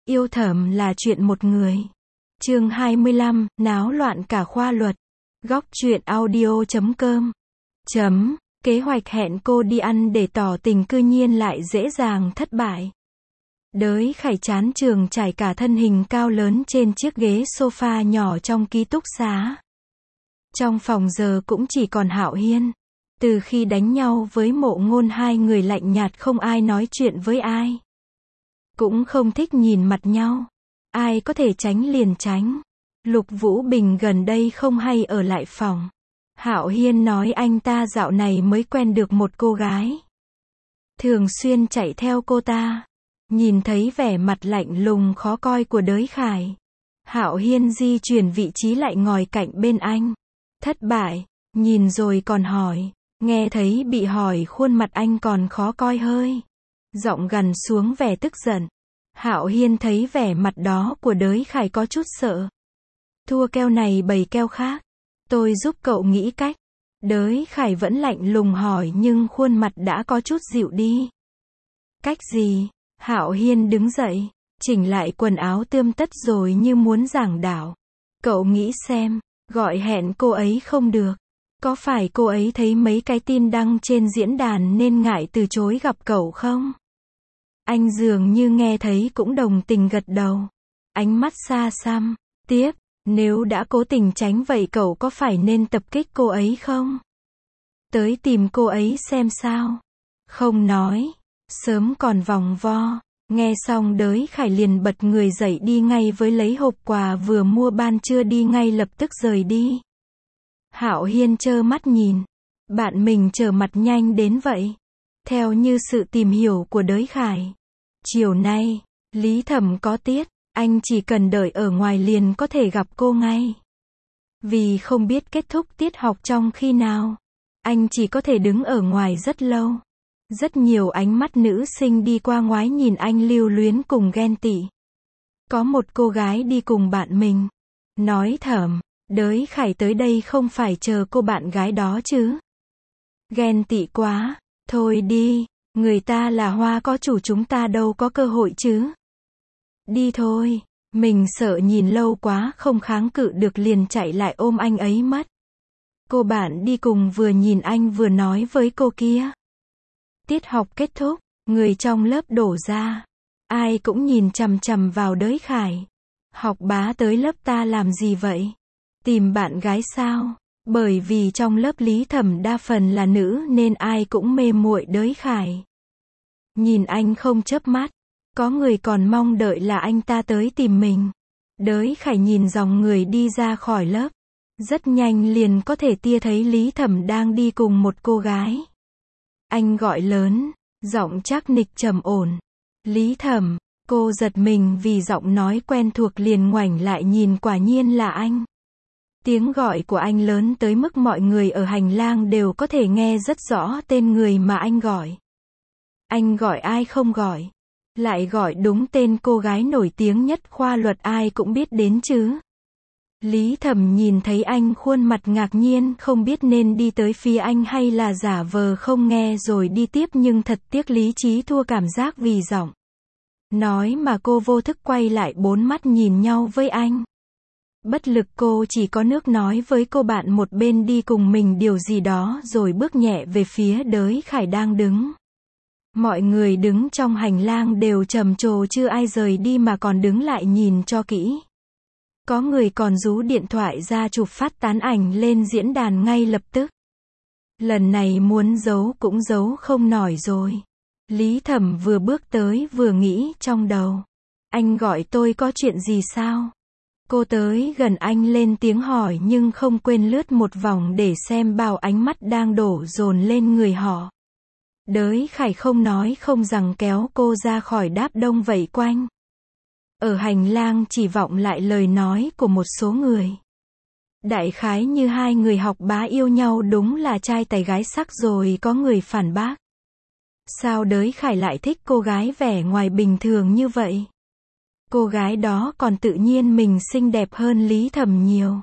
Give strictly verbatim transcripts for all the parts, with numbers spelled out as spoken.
Yêu thầm là chuyện một người. Chương hai mươi lăm, náo loạn cả khoa luật. Góc truyện audio chấm com. Chấm, kế hoạch hẹn cô đi ăn để tỏ tình cư nhiên lại dễ dàng thất bại. Đới Khải chán trường trải cả thân hình cao lớn trên chiếc ghế sofa nhỏ trong ký túc xá. Trong phòng giờ cũng chỉ còn Hạo Hiên. Từ khi đánh nhau với Mộ Ngôn, hai người lạnh nhạt, không ai nói chuyện với ai. Cũng không thích nhìn mặt nhau. Ai có thể tránh liền tránh. Lục Vũ Bình gần đây không hay ở lại phòng. Hạo Hiên nói anh ta dạo này mới quen được một cô gái. Thường xuyên chạy theo cô ta. Nhìn thấy vẻ mặt lạnh lùng khó coi của Đới Khải, Hạo Hiên di chuyển vị trí lại ngồi cạnh bên anh. Thất bại, nhìn rồi còn hỏi. Nghe thấy bị hỏi khuôn mặt anh còn khó coi hơi. Giọng gằn xuống vẻ tức giận. Hạo Hiên thấy vẻ mặt đó của Đới Khải có chút sợ. Thua keo này bày keo khác. Tôi giúp cậu nghĩ cách. Đới Khải vẫn lạnh lùng hỏi nhưng khuôn mặt đã có chút dịu đi. Cách gì? Hạo Hiên đứng dậy, chỉnh lại quần áo tươm tất rồi như muốn giảng đạo. Cậu nghĩ xem, gọi hẹn cô ấy không được. Có phải cô ấy thấy mấy cái tin đăng trên diễn đàn nên ngại từ chối gặp cậu không? Anh dường như nghe thấy cũng đồng tình gật đầu. Ánh mắt xa xăm. Tiếp, nếu đã cố tình tránh vậy cậu có phải nên tập kích cô ấy không? Tới tìm cô ấy xem sao? Không nói. Sớm còn vòng vo. Nghe xong Đới Khải liền bật người dậy đi ngay với lấy hộp quà vừa mua ban trưa đi ngay lập tức rời đi. Hạo Hiên trơ mắt nhìn. Bạn mình trở mặt nhanh đến vậy. Theo như sự tìm hiểu của Đới Khải, chiều nay, Lý Thẩm có tiết, anh chỉ cần đợi ở ngoài liền có thể gặp cô ngay. Vì không biết kết thúc tiết học trong khi nào, anh chỉ có thể đứng ở ngoài rất lâu. Rất nhiều ánh mắt nữ sinh đi qua ngoái nhìn anh lưu luyến cùng ghen tị. Có một cô gái đi cùng bạn mình. Nói thầm, Đới Khải tới đây không phải chờ cô bạn gái đó chứ. Ghen tị quá, thôi đi, người ta là hoa có chủ, chúng ta đâu có cơ hội chứ. Đi thôi, mình sợ nhìn lâu quá không kháng cự được liền chạy lại ôm anh ấy mất. Cô bạn đi cùng vừa nhìn anh vừa nói với cô kia. Tiết học kết thúc, người trong lớp đổ ra. Ai cũng nhìn chằm chằm vào Đới Khải. Học bá tới lớp ta làm gì vậy? Tìm bạn gái sao? Bởi vì trong lớp Lý Thẩm đa phần là nữ nên ai cũng mê muội Đới Khải. Nhìn anh không chớp mắt. Có người còn mong đợi là anh ta tới tìm mình. Đới Khải nhìn dòng người đi ra khỏi lớp. Rất nhanh liền có thể tia thấy Lý Thẩm đang đi cùng một cô gái. Anh gọi lớn, giọng chắc nịch trầm ổn. Lý Thẩm, cô giật mình vì giọng nói quen thuộc liền ngoảnh lại nhìn, quả nhiên là anh. Tiếng gọi của anh lớn tới mức mọi người ở hành lang đều có thể nghe rất rõ tên người mà anh gọi. Anh gọi ai không gọi? Lại gọi đúng tên cô gái nổi tiếng nhất khoa luật ai cũng biết đến chứ. Lý Thẩm nhìn thấy anh khuôn mặt ngạc nhiên, không biết nên đi tới phía anh hay là giả vờ không nghe rồi đi tiếp, nhưng thật tiếc lý trí thua cảm giác vì giọng nói mà cô vô thức quay lại bốn mắt nhìn nhau với anh. Bất lực cô chỉ có nước nói với cô bạn một bên đi cùng mình điều gì đó rồi bước nhẹ về phía Đới Khải đang đứng. Mọi người đứng trong hành lang đều trầm trồ, chưa ai rời đi mà còn đứng lại nhìn cho kỹ. Có người còn rú điện thoại ra chụp phát tán ảnh lên diễn đàn ngay lập tức. Lần này muốn giấu cũng giấu không nổi rồi. Lý Thẩm vừa bước tới vừa nghĩ trong đầu. Anh gọi tôi có chuyện gì sao? Cô tới gần anh lên tiếng hỏi nhưng không quên lướt một vòng để xem bao ánh mắt đang đổ dồn lên người họ. Đới Khải không nói không rằng kéo cô ra khỏi đám đông vây quanh. Ở hành lang chỉ vọng lại lời nói của một số người. Đại khái như hai người học bá yêu nhau đúng là trai tài gái sắc rồi. Có người phản bác. Sao Đới Khải lại thích cô gái vẻ ngoài bình thường như vậy? Cô gái đó còn tự nhiên mình xinh đẹp hơn Lý Thẩm nhiều.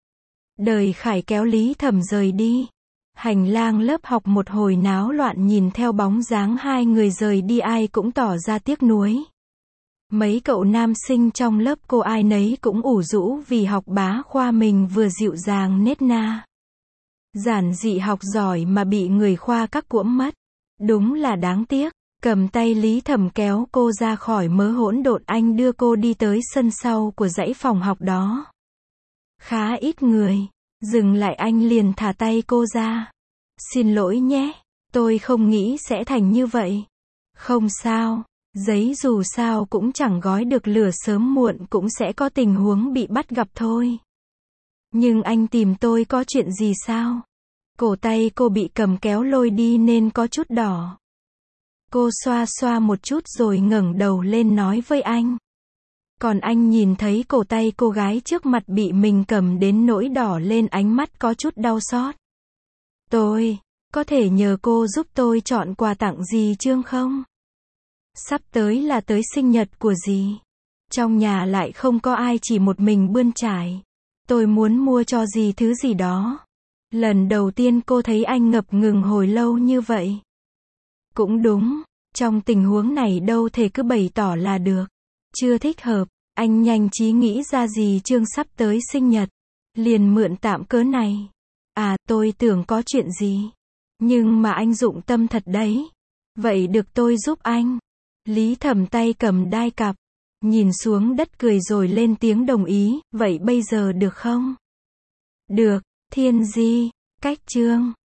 Đới Khải kéo Lý Thẩm rời đi. Hành lang lớp học một hồi náo loạn, nhìn theo bóng dáng hai người rời đi ai cũng tỏ ra tiếc nuối. Mấy cậu nam sinh trong lớp cô ai nấy cũng ủ rũ vì học bá khoa mình vừa dịu dàng nết na. Giản dị học giỏi mà bị người khoa các cuỗm mất. Đúng là đáng tiếc. Cầm tay Lý Thẩm kéo cô ra khỏi mớ hỗn độn, anh đưa cô đi tới sân sau của dãy phòng học đó. Khá ít người. Dừng lại anh liền thả tay cô ra. Xin lỗi nhé. Tôi không nghĩ sẽ thành như vậy. Không sao. Giấy dù sao cũng chẳng gói được lửa, sớm muộn cũng sẽ có tình huống bị bắt gặp thôi. Nhưng anh tìm tôi có chuyện gì sao? Cổ tay cô bị cầm kéo lôi đi nên có chút đỏ. Cô xoa xoa một chút rồi ngẩng đầu lên nói với anh. Còn anh nhìn thấy cổ tay cô gái trước mặt bị mình cầm đến nỗi đỏ lên, ánh mắt có chút đau xót. Tôi, có thể nhờ cô giúp tôi chọn quà tặng dì Trương không? Sắp tới là tới sinh nhật của dì. Trong nhà lại không có ai, chỉ một mình bươn trải. Tôi muốn mua cho dì thứ gì đó. Lần đầu tiên cô thấy anh ngập ngừng hồi lâu như vậy. Cũng đúng, trong tình huống này đâu thể cứ bày tỏ là được. Chưa thích hợp, anh nhanh trí nghĩ ra dì Trương sắp tới sinh nhật. Liền mượn tạm cớ này. À, tôi tưởng có chuyện gì. Nhưng mà anh dụng tâm thật đấy. Vậy được, tôi giúp anh. Lý Thẩm tay cầm đai cặp. Nhìn xuống đất cười rồi lên tiếng đồng ý. Vậy bây giờ được không? Được, Thiên Di, cách Trương.